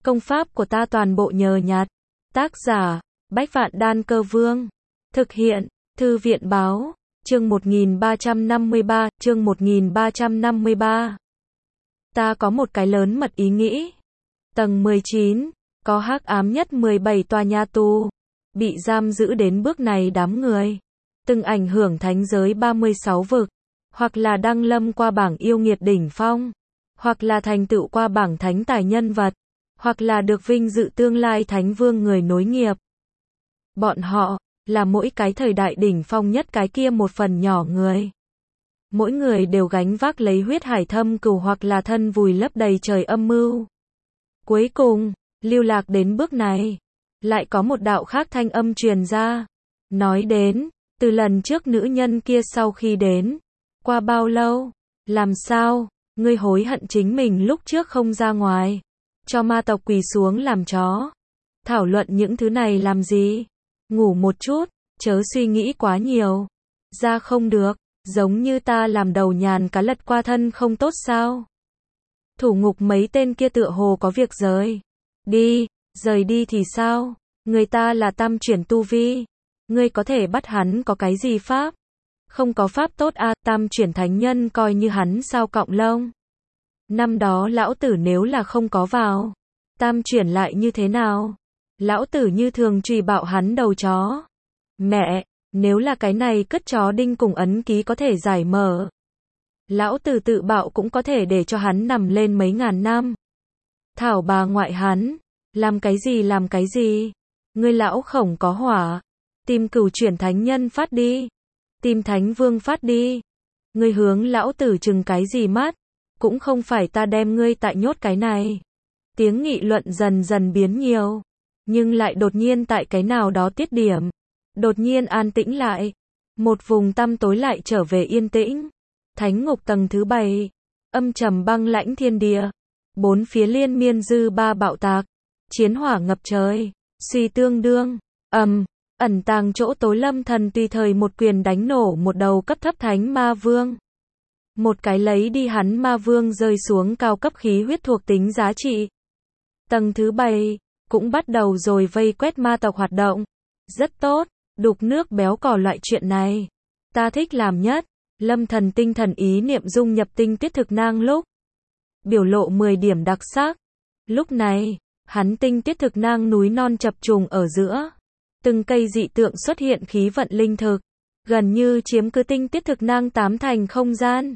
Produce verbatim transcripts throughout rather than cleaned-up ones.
Công pháp của ta toàn bộ nhờ nhặt. Tác giả, Bách Vạn Đan Cơ Vương. Thực hiện, Thư viện Báo. Chương một nghìn ba trăm năm mươi ba, chương một nghìn ba trăm năm mươi ba. Ta có một cái lớn mật ý nghĩ. Tầng mười chín, có hắc ám nhất mười bảy tòa nhà tù. Bị giam giữ đến bước này đám người. Từng ảnh hưởng thánh giới ba mươi sáu vực. Hoặc là đăng lâm qua bảng yêu nghiệt đỉnh phong. Hoặc là thành tựu qua bảng thánh tài nhân vật. Hoặc là được vinh dự tương lai thánh vương người nối nghiệp. Bọn họ, là mỗi cái thời đại đỉnh phong nhất cái kia một phần nhỏ người. Mỗi người đều gánh vác lấy huyết hải thâm cừu hoặc là thân vùi lấp đầy trời âm mưu. Cuối cùng, lưu lạc đến bước này, lại có một đạo khác thanh âm truyền ra. Nói đến, từ lần trước nữ nhân kia sau khi đến, qua bao lâu, làm sao, ngươi hối hận chính mình lúc trước không ra ngoài, cho ma tộc quỳ xuống làm chó. Thảo luận những thứ này làm gì? Ngủ một chút, chớ suy nghĩ quá nhiều. Ra không được, giống như ta làm đầu nhàn cá lật qua thân không tốt sao? Thủ ngục mấy tên kia tựa hồ có việc rời. Đi, rời đi thì sao? Người ta là tam chuyển tu vi. Ngươi có thể bắt hắn có cái gì pháp? Không có pháp tốt à, tam chuyển thánh nhân coi như hắn sao cọng lông. Năm đó lão tử nếu là không có vào, tam chuyển lại như thế nào? Lão tử như thường trùy bạo hắn đầu chó. Mẹ, nếu là cái này cất chó đinh cùng ấn ký có thể giải mở, lão tử tự bạo cũng có thể để cho hắn nằm lên mấy ngàn năm. Thảo bà ngoại hắn, làm cái gì làm cái gì? Ngươi lão khổng có hỏa, tìm cửu chuyển thánh nhân phát đi, tìm thánh vương phát đi. Ngươi hướng lão tử chừng cái gì mắt? Cũng không phải ta đem ngươi tại nhốt cái này. Tiếng nghị luận dần dần biến nhiều, nhưng lại đột nhiên tại cái nào đó tiết điểm, đột nhiên an tĩnh lại. Một vùng tăm tối lại trở về yên tĩnh. Thánh ngục tầng thứ bảy, âm trầm băng lãnh thiên địa, bốn phía liên miên dư ba bạo tạc, chiến hỏa ngập trời, suy tương đương, ầm, ẩn tàng chỗ tối Lâm Thần tùy thời một quyền đánh nổ một đầu cấp thấp thánh ma vương. Một cái lấy đi hắn ma vương rơi xuống cao cấp khí huyết thuộc tính giá trị. Tầng thứ bảy, cũng bắt đầu rồi vây quét ma tộc hoạt động. Rất tốt, đục nước béo cò loại chuyện này. Ta thích làm nhất. Lâm Thần tinh thần ý niệm dung nhập tinh tiết thực nang lúc. Biểu lộ mười điểm đặc sắc. Lúc này, hắn tinh tiết thực nang núi non chập trùng ở giữa. Từng cây dị tượng xuất hiện khí vận linh thực. Gần như chiếm cứ tinh tiết thực nang tám thành không gian.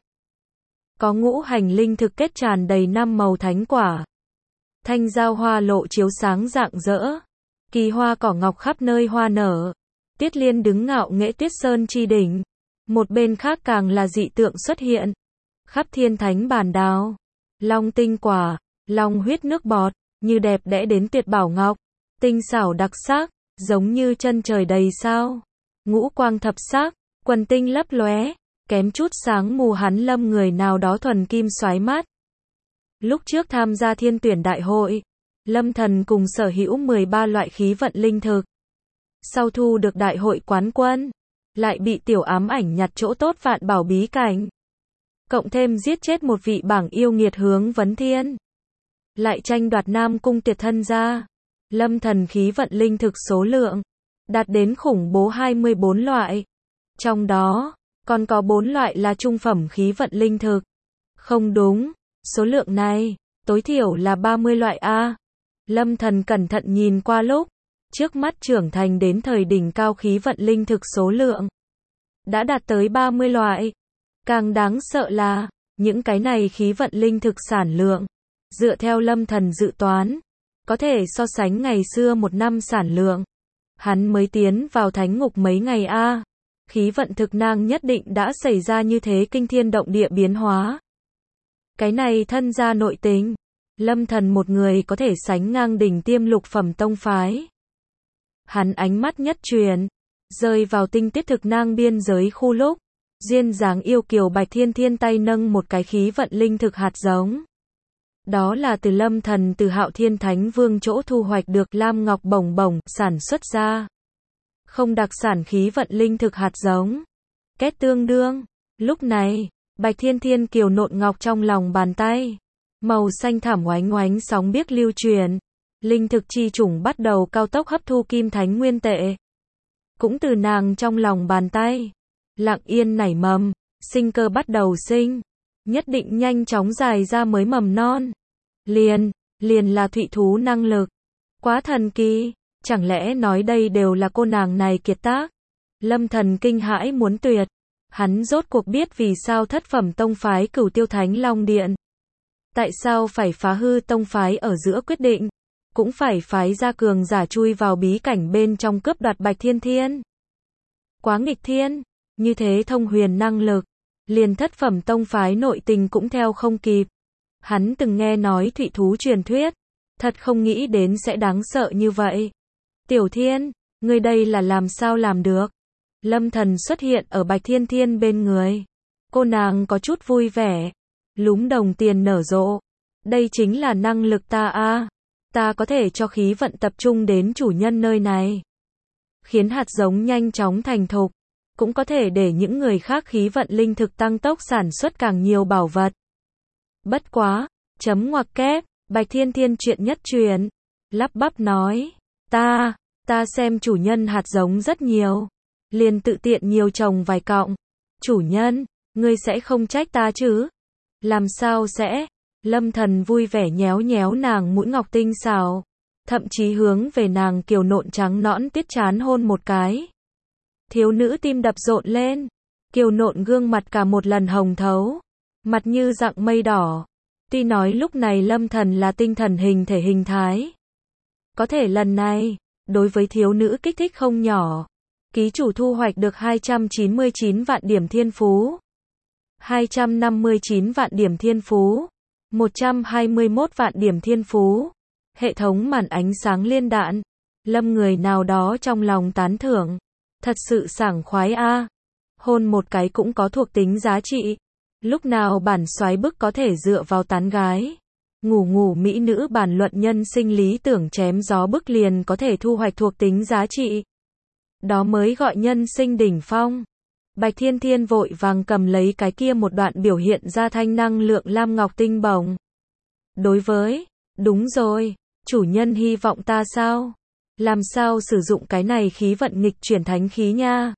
Có ngũ hành linh thực kết tràn đầy năm màu thánh quả. Thanh giao hoa lộ chiếu sáng rạng rỡ. Kỳ hoa cỏ ngọc khắp nơi hoa nở. Tiết Liên đứng ngạo nghễ Tuyết Sơn chi đỉnh. Một bên khác càng là dị tượng xuất hiện. Khắp thiên thánh bản đào. Long tinh quả, long huyết nước bọt, như đẹp đẽ đến tuyệt bảo ngọc. Tinh xảo đặc sắc, giống như chân trời đầy sao. Ngũ quang thập sắc, quần tinh lấp lóe, kém chút sáng mù hắn lâm người nào đó thuần kim xoái mắt. Lúc trước tham gia thiên tuyển đại hội, Lâm Thần cùng sở hữu mười ba loại khí vận linh thực. Sau thu được đại hội quán quân, lại bị tiểu ám ảnh nhặt chỗ tốt vạn bảo bí cảnh. Cộng thêm giết chết một vị bảng yêu nghiệt hướng vấn thiên. Lại tranh đoạt Nam Cung Tuyệt thân ra. Lâm Thần khí vận linh thực số lượng đạt đến khủng bố hai mươi bốn loại. Trong đó, còn có bốn loại là trung phẩm khí vận linh thực. Không đúng, số lượng này, tối thiểu là ba mươi loại A. Lâm Thần cẩn thận nhìn qua lúc, trước mắt trưởng thành đến thời đỉnh cao khí vận linh thực số lượng. Đã đạt tới ba mươi loại. Càng đáng sợ là, những cái này khí vận linh thực sản lượng. Dựa theo Lâm Thần dự toán, có thể so sánh ngày xưa một năm sản lượng. Hắn mới tiến vào thánh ngục mấy ngày A. Khí vận thực nang nhất định đã xảy ra như thế kinh thiên động địa biến hóa. Cái này thân ra nội tình. Lâm Thần một người có thể sánh ngang đỉnh tiêm lục phẩm tông phái. Hắn ánh mắt nhất truyền, rơi vào tinh tiết thực nang biên giới khu lúc. Duyên dáng yêu kiều Bạch Thiên Thiên tay nâng một cái khí vận linh thực hạt giống. Đó là từ Lâm Thần từ Hạo Thiên Thánh Vương chỗ thu hoạch được lam ngọc bồng bồng sản xuất ra. Không đặc sản khí vận linh thực hạt giống. Kết tương đương. Lúc này, Bạch Thiên Thiên kiều nộn ngọc trong lòng bàn tay. Màu xanh thảm oánh oánh sóng biếc lưu truyền. linh thực chi chủng bắt đầu cao tốc hấp thu kim thánh nguyên tệ. Cũng từ nàng trong lòng bàn tay, lặng yên nảy mầm, sinh cơ bắt đầu sinh, nhất định nhanh chóng dài ra mới mầm non. Liền, liền là thụy thú năng lực. Quá thần kỳ, chẳng lẽ nói đây đều là cô nàng này kiệt tác? Lâm Thần kinh hãi muốn tuyệt. Hắn rốt cuộc biết vì sao thất phẩm tông phái Cửu Tiêu Thánh Long Điện. Tại sao phải phá hư tông phái ở giữa quyết định, cũng phải phái ra cường giả chui vào bí cảnh bên trong cướp đoạt Bạch Thiên Thiên. Quá nghịch thiên, như thế thông huyền năng lực, liền thất phẩm tông phái nội tình cũng theo không kịp. Hắn từng nghe nói thụy thú truyền thuyết, thật không nghĩ đến sẽ đáng sợ như vậy. Tiểu Thiên, ngươi đây là làm sao làm được? Lâm Thần xuất hiện ở Bạch Thiên Thiên bên người. Cô nàng có chút vui vẻ, lúm đồng tiền nở rộ. Đây chính là năng lực ta a. Ta có thể cho khí vận tập trung đến chủ nhân nơi này, khiến hạt giống nhanh chóng thành thục, cũng có thể để những người khác khí vận linh thực tăng tốc sản xuất càng nhiều bảo vật. Bất quá, chấm ngoặc kép, Bạch Thiên Thiên chuyện nhất truyền, lắp bắp nói, ta, ta xem chủ nhân hạt giống rất nhiều, liền tự tiện nhiều trồng vài cọng. Chủ nhân, ngươi sẽ không trách ta chứ? Làm sao sẽ? Lâm Thần vui vẻ nhéo nhéo nàng mũi ngọc tinh xào, thậm chí hướng về nàng kiều nộn trắng nõn tiết chán hôn một cái. Thiếu nữ tim đập rộn lên, kiều nộn gương mặt cả một lần hồng thấu, mặt như dạng mây đỏ. Tuy nói lúc này Lâm Thần là tinh thần hình thể hình thái, có thể lần này, đối với thiếu nữ kích thích không nhỏ. Ký chủ thu hoạch được hai trăm chín mươi chín vạn điểm thiên phú, hai trăm năm mươi chín vạn điểm thiên phú, một trăm hai mươi mốt vạn điểm thiên phú. Hệ thống màn ánh sáng liên đạn. Lâm người nào đó trong lòng tán thưởng. Thật sự sảng khoái a. Hôn một cái cũng có thuộc tính giá trị. Lúc nào bản soái bức có thể dựa vào tán gái, ngủ ngủ mỹ nữ bản luận nhân sinh lý tưởng chém gió bức liền có thể thu hoạch thuộc tính giá trị. Đó mới gọi nhân sinh đỉnh phong. Bạch Thiên Thiên vội vàng cầm lấy cái kia một đoạn biểu hiện ra thanh năng lượng lam ngọc tinh bồng. Đối với, đúng rồi, chủ nhân hy vọng ta sao? Làm sao sử dụng cái này khí vận nghịch chuyển thánh khí nha?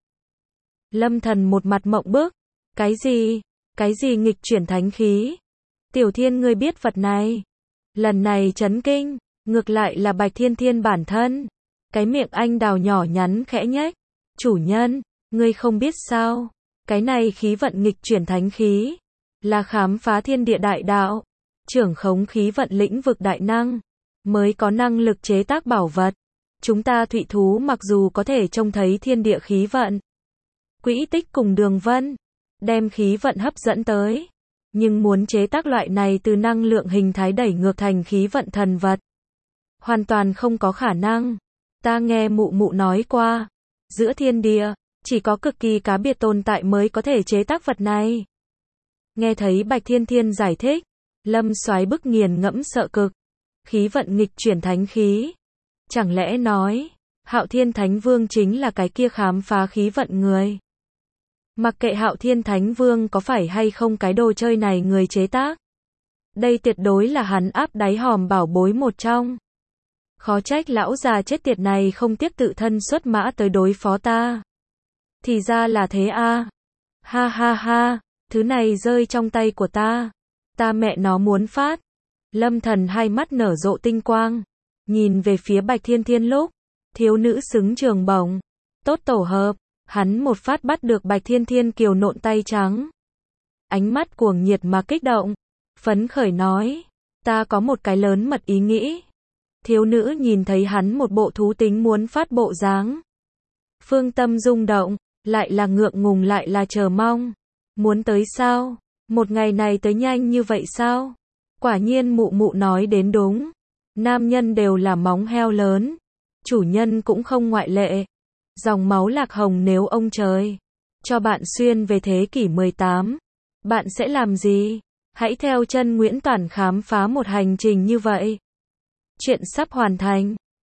Lâm Thần một mặt mộng bức. Cái gì? Cái gì nghịch chuyển thánh khí? Tiểu Thiên ngươi biết vật này? Lần này chấn kinh, ngược lại là Bạch Thiên Thiên bản thân. Cái miệng anh đào nhỏ nhắn khẽ nhếch. Chủ nhân, ngươi không biết sao? Cái này khí vận nghịch chuyển thánh khí, là khám phá thiên địa đại đạo, trưởng khống khí vận lĩnh vực đại năng, mới có năng lực chế tác bảo vật. Chúng ta thụy thú mặc dù có thể trông thấy thiên địa khí vận, quỹ tích cùng đường vân, đem khí vận hấp dẫn tới, nhưng muốn chế tác loại này từ năng lượng hình thái đẩy ngược thành khí vận thần vật, hoàn toàn không có khả năng. Ta nghe mụ mụ nói qua, giữa thiên địa, chỉ có cực kỳ cá biệt tồn tại mới có thể chế tác vật này. Nghe thấy Bạch Thiên Thiên giải thích, Lâm soái bức nghiền ngẫm sợ cực. Khí vận nghịch chuyển thánh khí. Chẳng lẽ nói, Hạo Thiên Thánh Vương chính là cái kia khám phá khí vận người? Mặc kệ Hạo Thiên Thánh Vương có phải hay không cái đồ chơi này người chế tác, đây tuyệt đối là hắn áp đáy hòm bảo bối một trong. Khó trách lão già chết tiệt này không tiếc tự thân xuất mã tới đối phó ta. Thì ra là thế a. Ha ha ha, thứ này rơi trong tay của ta, ta mẹ nó muốn phát. Lâm Thần hai mắt nở rộ tinh quang, nhìn về phía Bạch Thiên Thiên lúc, thiếu nữ xứng trường bổng, tốt tổ hợp, hắn một phát bắt được Bạch Thiên Thiên kiều nộn tay trắng. Ánh mắt cuồng nhiệt mà kích động, phấn khởi nói, ta có một cái lớn mật ý nghĩ. Thiếu nữ nhìn thấy hắn một bộ thú tính muốn phát bộ dáng, phương tâm rung động, lại là ngượng ngùng lại là chờ mong. Muốn tới sao? Một ngày này tới nhanh như vậy sao? Quả nhiên mụ mụ nói đến đúng. Nam nhân đều là móng heo lớn, chủ nhân cũng không ngoại lệ. Dòng máu lạc hồng nếu ông trời cho bạn xuyên về thế kỷ mười tám, bạn sẽ làm gì? Hãy theo chân Nguyễn Toản khám phá một hành trình như vậy. Chuyện sắp hoàn thành.